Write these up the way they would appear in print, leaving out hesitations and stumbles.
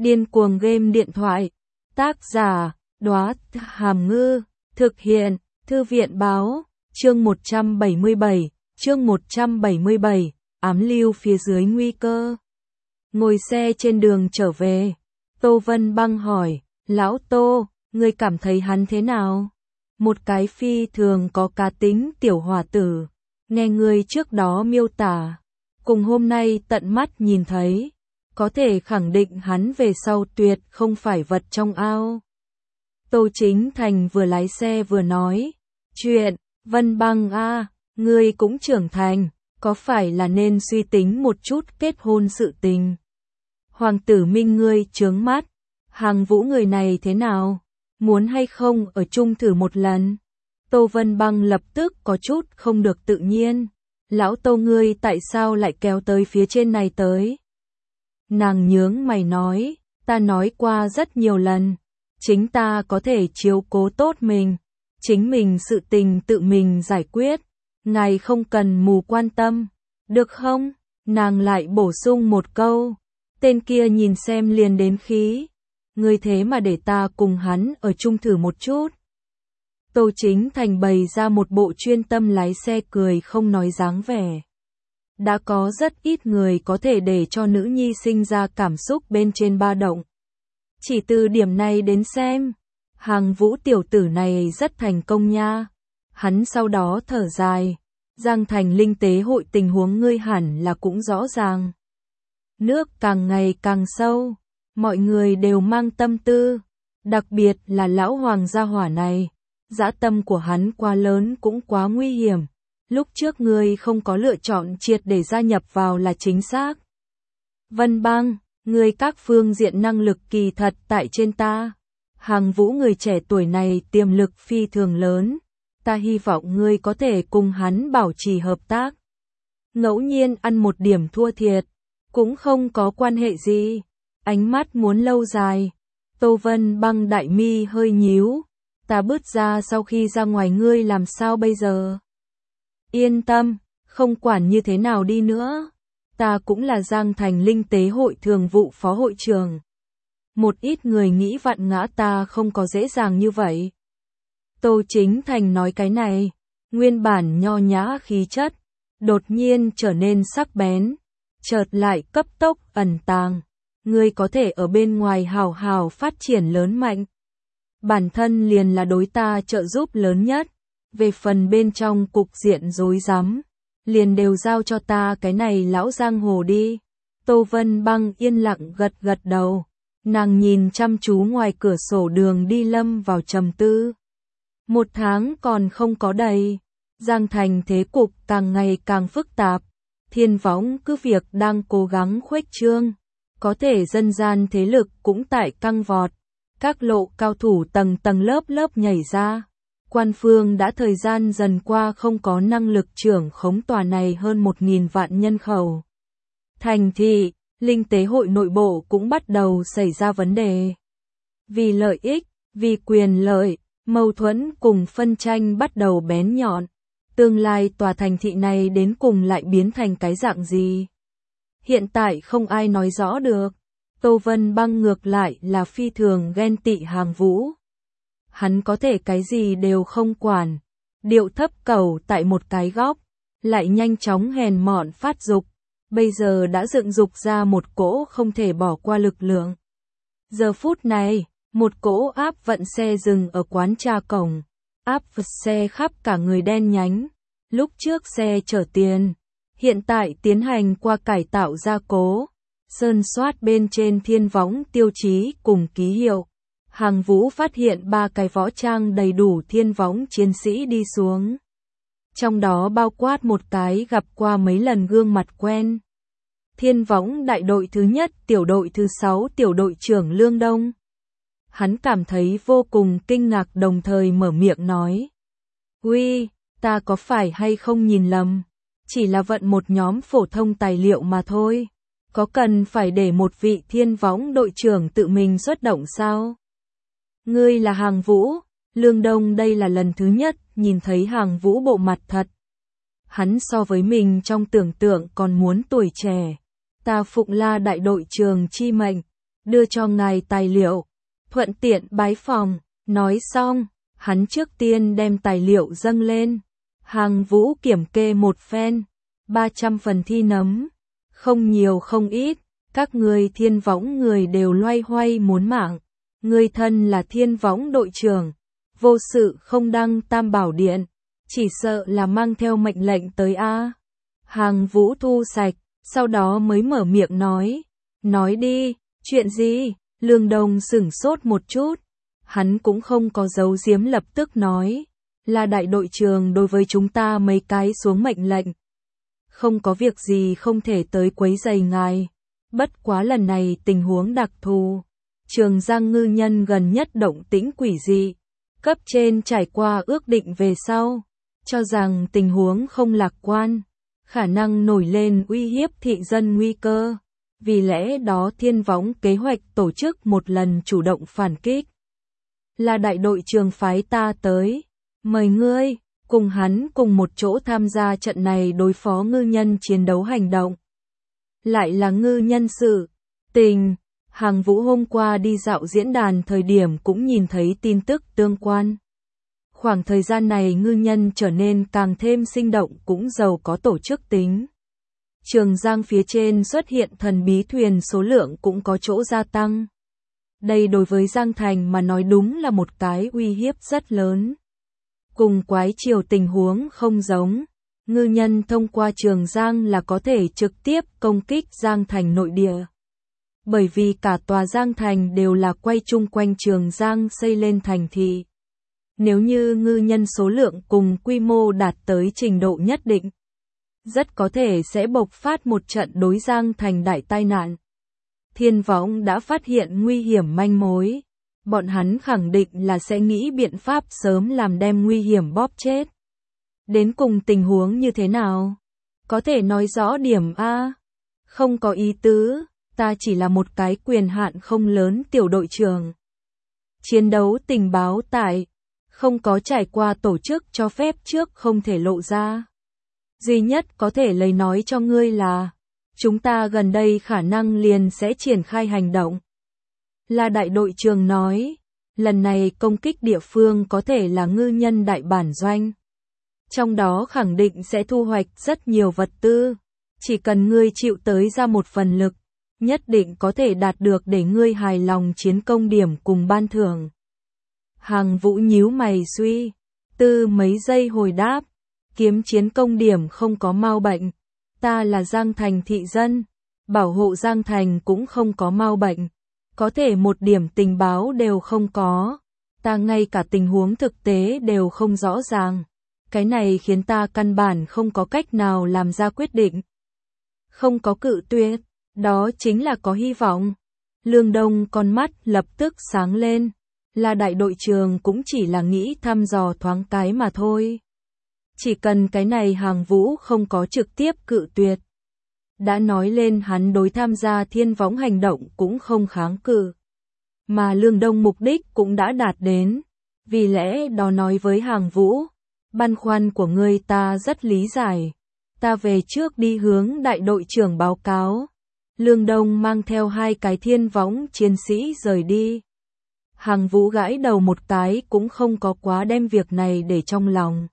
Điên cuồng game điện thoại. Tác giả, Đóa Hàm Ngư. Thực hiện, Thư viện báo. Chương 177, ám lưu phía dưới nguy cơ. Ngồi xe trên đường trở về, Tô Vân Băng hỏi, Lão Tô, ngươi cảm thấy hắn thế nào? Một cái phi thường có cá tính tiểu hòa tử, nghe ngươi trước đó miêu tả, cùng hôm nay tận mắt nhìn thấy, có thể khẳng định hắn về sau tuyệt không phải vật trong ao. Tô Chính Thành vừa lái xe vừa nói, chuyện, Vân Băng a, ngươi cũng trưởng thành, có phải là nên suy tính một chút kết hôn sự tình? Hoàng tử Minh ngươi chướng mắt, Hàng Vũ người này thế nào? Muốn hay không ở chung thử một lần? Tô Vân Băng lập tức có chút không được tự nhiên. Lão Tô ngươi tại sao lại kéo tới phía trên này tới? Nàng nhướng mày nói, ta nói qua rất nhiều lần, chính ta có thể chiếu cố tốt mình, chính mình sự tình tự mình giải quyết, ngài không cần mù quan tâm, được không? Nàng lại bổ sung một câu, tên kia nhìn xem liền đến khí, ngươi thế mà để ta cùng hắn ở chung thử một chút. Tô Chính Thành bày ra một bộ chuyên tâm lái xe cười không nói dáng vẻ. Đã có rất ít người có thể để cho nữ nhi sinh ra cảm xúc bên trên ba động. Chỉ từ điểm này đến xem, Hàng Vũ tiểu tử này rất thành công nha. Hắn sau đó thở dài, Giang Thành linh tế hội tình huống ngươi hẳn là cũng rõ ràng. Nước càng ngày càng sâu, mọi người đều mang tâm tư, đặc biệt là lão hoàng gia hỏa này, dã tâm của hắn quá lớn cũng quá nguy hiểm. Lúc trước ngươi không có lựa chọn triệt để gia nhập vào là chính xác. Vân Băng, ngươi các phương diện năng lực kỳ thật tại trên ta. Hàng Vũ người trẻ tuổi này tiềm lực phi thường lớn, ta hy vọng ngươi có thể cùng hắn bảo trì hợp tác. Ngẫu nhiên ăn một điểm thua thiệt, cũng không có quan hệ gì. Ánh mắt muốn lâu dài. Tô Vân Băng đại mi hơi nhíu, ta bứt ra sau khi ra ngoài ngươi làm sao bây giờ? Yên tâm, không quản như thế nào đi nữa, ta cũng là Giang Thành linh tế hội thường vụ phó hội trưởng. Một ít người nghĩ vặn ngã ta không có dễ dàng như vậy. Tô Chính Thành nói cái này, nguyên bản nho nhã khí chất, đột nhiên trở nên sắc bén, chợt lại cấp tốc ẩn tàng. Ngươi có thể ở bên ngoài hào hào phát triển lớn mạnh. Bản thân liền là đối ta trợ giúp lớn nhất. Về phần bên trong cục diện rối rắm, liền đều giao cho ta cái này lão giang hồ đi. Tô Vân Băng yên lặng gật gật đầu. Nàng nhìn chăm chú ngoài cửa sổ đường đi lâm vào trầm tư. 1 tháng còn không có đầy. Giang Thành thế cục càng ngày càng phức tạp. Thiên Võng cứ việc đang cố gắng khuếch trương. Có thể dân gian thế lực cũng tại căng vọt. Các lộ cao thủ tầng tầng lớp lớp nhảy ra. Quan phương đã thời gian dần qua không có năng lực trưởng khống tòa này hơn 1.000 vạn nhân khẩu. Thành thị, linh tế hội nội bộ cũng bắt đầu xảy ra vấn đề. Vì lợi ích, vì quyền lợi, mâu thuẫn cùng phân tranh bắt đầu bén nhọn. Tương lai tòa thành thị này đến cùng lại biến thành cái dạng gì? Hiện tại không ai nói rõ được. Tô Vân Băng ngược lại là phi thường ghen tị Hàng Vũ. Hắn có thể cái gì đều không quản, điệu thấp cầu tại một cái góc, lại nhanh chóng hèn mọn phát dục, bây giờ đã dựng dục ra một cỗ không thể bỏ qua lực lượng. Giờ phút này, một cỗ áp vận xe dừng ở quán trà cổng, áp vật xe khắp cả người đen nhánh, lúc trước xe chở tiền, hiện tại tiến hành qua cải tạo gia cố, sơn soát bên trên Thiên Võng tiêu chí cùng ký hiệu. Hàng Vũ phát hiện 3 cái võ trang đầy đủ Thiên Võng chiến sĩ đi xuống. Trong đó bao quát một cái gặp qua mấy lần gương mặt quen. Thiên Võng đại đội thứ nhất, tiểu đội thứ 6, tiểu đội trưởng Lương Đông. Hắn cảm thấy vô cùng kinh ngạc đồng thời mở miệng nói. Uy, ta có phải hay không nhìn lầm? Chỉ là vận một nhóm phổ thông tài liệu mà thôi. Có cần phải để một vị Thiên Võng đội trưởng tự mình xuất động sao? Ngươi là Hàng Vũ, Lương Đông đây là lần thứ nhất nhìn thấy Hàng Vũ bộ mặt thật. Hắn so với mình trong tưởng tượng còn muốn tuổi trẻ. Ta phụng La đại đội trường chi mệnh, đưa cho ngài tài liệu, thuận tiện bái phòng. Nói xong, hắn trước tiên đem tài liệu dâng lên. Hàng Vũ kiểm kê một phen, 300 phần thi nấm, không nhiều không ít, các người Thiên Võng người đều loay hoay muốn mạng. Người thân là Thiên Võng đội trưởng, vô sự không đăng Tam Bảo Điện, chỉ sợ là mang theo mệnh lệnh tới a. Hàng Vũ thu sạch, sau đó mới mở miệng nói đi, chuyện gì? Lương Đông sửng sốt một chút, hắn cũng không có giấu giếm lập tức nói, là đại đội trưởng đối với chúng ta mấy cái xuống mệnh lệnh. Không có việc gì không thể tới quấy rầy ngài, bất quá lần này tình huống đặc thù. Trường Giang ngư nhân gần nhất động tĩnh quỷ dị, cấp trên trải qua ước định về sau, cho rằng tình huống không lạc quan, khả năng nổi lên uy hiếp thị dân nguy cơ. Vì lẽ đó Thiên Võng kế hoạch tổ chức một lần chủ động phản kích. Là đại đội trưởng phái ta tới, mời ngươi, cùng hắn cùng một chỗ tham gia trận này đối phó ngư nhân chiến đấu hành động. Lại là ngư nhân sự tình. Hàng Vũ hôm qua đi dạo diễn đàn thời điểm cũng nhìn thấy tin tức tương quan. Khoảng thời gian này ngư nhân trở nên càng thêm sinh động cũng giàu có tổ chức tính. Trường Giang phía trên xuất hiện thần bí thuyền số lượng cũng có chỗ gia tăng. Đây đối với Giang Thành mà nói đúng là một cái uy hiếp rất lớn. Cùng Quái Triều tình huống không giống, ngư nhân thông qua Trường Giang là có thể trực tiếp công kích Giang Thành nội địa. Bởi vì cả tòa Giang Thành đều là quay chung quanh Trường Giang xây lên thành thị. Nếu như ngư nhân số lượng cùng quy mô đạt tới trình độ nhất định, rất có thể sẽ bộc phát một trận đối Giang Thành đại tai nạn. Thiên Võng đã phát hiện nguy hiểm manh mối, bọn hắn khẳng định là sẽ nghĩ biện pháp sớm làm đem nguy hiểm bóp chết. Đến cùng tình huống như thế nào? Có thể nói rõ điểm a? Không có ý tứ, ta chỉ là một cái quyền hạn không lớn tiểu đội trưởng. Chiến đấu tình báo tại, không có trải qua tổ chức cho phép trước không thể lộ ra. Duy nhất có thể lấy nói cho ngươi là, chúng ta gần đây khả năng liền sẽ triển khai hành động. Là đại đội trưởng nói, lần này công kích địa phương có thể là ngư nhân đại bản doanh. Trong đó khẳng định sẽ thu hoạch rất nhiều vật tư, chỉ cần ngươi chịu tới ra một phần lực, nhất định có thể đạt được để ngươi hài lòng chiến công điểm cùng ban thưởng. Hàng Vũ nhíu mày suy tư mấy giây hồi đáp, kiếm chiến công điểm không có mau bệnh, ta là Giang Thành thị dân, bảo hộ Giang Thành cũng không có mau bệnh, có thể một điểm tình báo đều không có, ta ngay cả tình huống thực tế đều không rõ ràng, cái này khiến ta căn bản không có cách nào làm ra quyết định. Không có cự tuyệt, đó chính là có hy vọng. Lương Đông con mắt lập tức sáng lên, là đại đội trưởng cũng chỉ là nghĩ thăm dò thoáng cái mà thôi. Chỉ cần cái này Hàng Vũ không có trực tiếp cự tuyệt. Đã nói lên hắn đối tham gia Thiên Võng hành động cũng không kháng cự. Mà Lương Đông mục đích cũng đã đạt đến. Vì lẽ đó nói với Hàng Vũ, băn khoăn của ngươi ta rất lý giải. Ta về trước đi hướng đại đội trưởng báo cáo. Lương Đông mang theo 2 cái Thiên Võng chiến sĩ rời đi. Hàng Vũ gãi đầu một cái cũng không có quá đem việc này để trong lòng.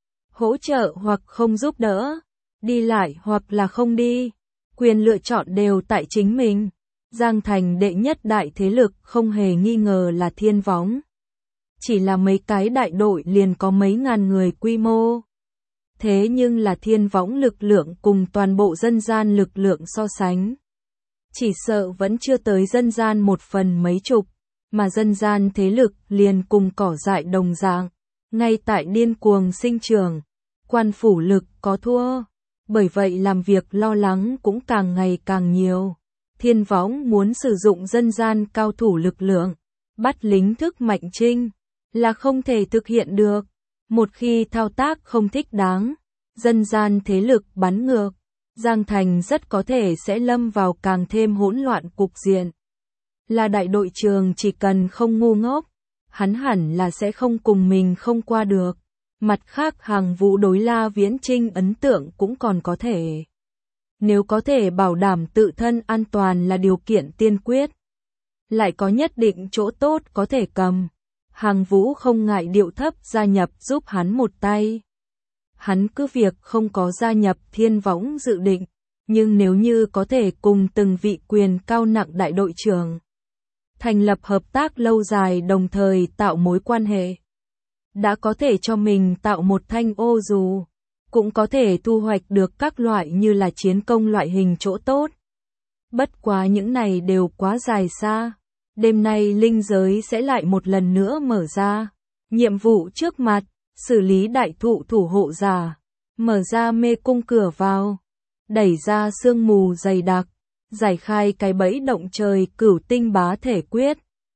Hỗ trợ hoặc không giúp đỡ, đi lại hoặc là không đi, quyền lựa chọn đều tại chính mình. Giang Thành đệ nhất đại thế lực không hề nghi ngờ là Thiên Võng. Chỉ là mấy cái đại đội liền có mấy ngàn người quy mô. Thế nhưng là Thiên Võng lực lượng cùng toàn bộ dân gian lực lượng so sánh. Chỉ sợ vẫn chưa tới dân gian một phần mấy chục, mà dân gian thế lực liền cùng cỏ dại đồng dạng, ngay tại điên cuồng sinh trưởng. Quan phủ lực có thua, bởi vậy làm việc lo lắng cũng càng ngày càng nhiều. Thiên Võng muốn sử dụng dân gian cao thủ lực lượng, bắt lính thức mạnh trinh, là không thể thực hiện được. Một khi thao tác không thích đáng, dân gian thế lực bắn ngược, Giang Thành rất có thể sẽ lâm vào càng thêm hỗn loạn cục diện. Là đại đội trưởng chỉ cần không ngu ngốc, hắn hẳn là sẽ không cùng mình không qua được. Mặt khác Hàng Vũ đối La Viễn Trinh ấn tượng cũng còn có thể. Nếu có thể bảo đảm tự thân an toàn là điều kiện tiên quyết. lại có nhất định chỗ tốt có thể cầm. Hàng Vũ không ngại điệu thấp gia nhập giúp hắn một tay. Hắn cứ việc không có gia nhập Thiên Võng dự định, nhưng nếu như có thể cùng từng vị quyền cao nặng đại đội trưởng thành lập hợp tác lâu dài đồng thời tạo mối quan hệ, đã có thể cho mình tạo một thanh ô dù, cũng có thể thu hoạch được các loại như là chiến công loại hình chỗ tốt. Bất quá những này đều quá dài xa. Đêm nay linh giới sẽ lại một lần nữa mở ra. Nhiệm vụ trước mặt, xử lý đại thụ thủ hộ giả, mở ra mê cung cửa vào, đẩy ra sương mù dày đặc, giải khai cái bẫy động trời cửu tinh bá thể quyết.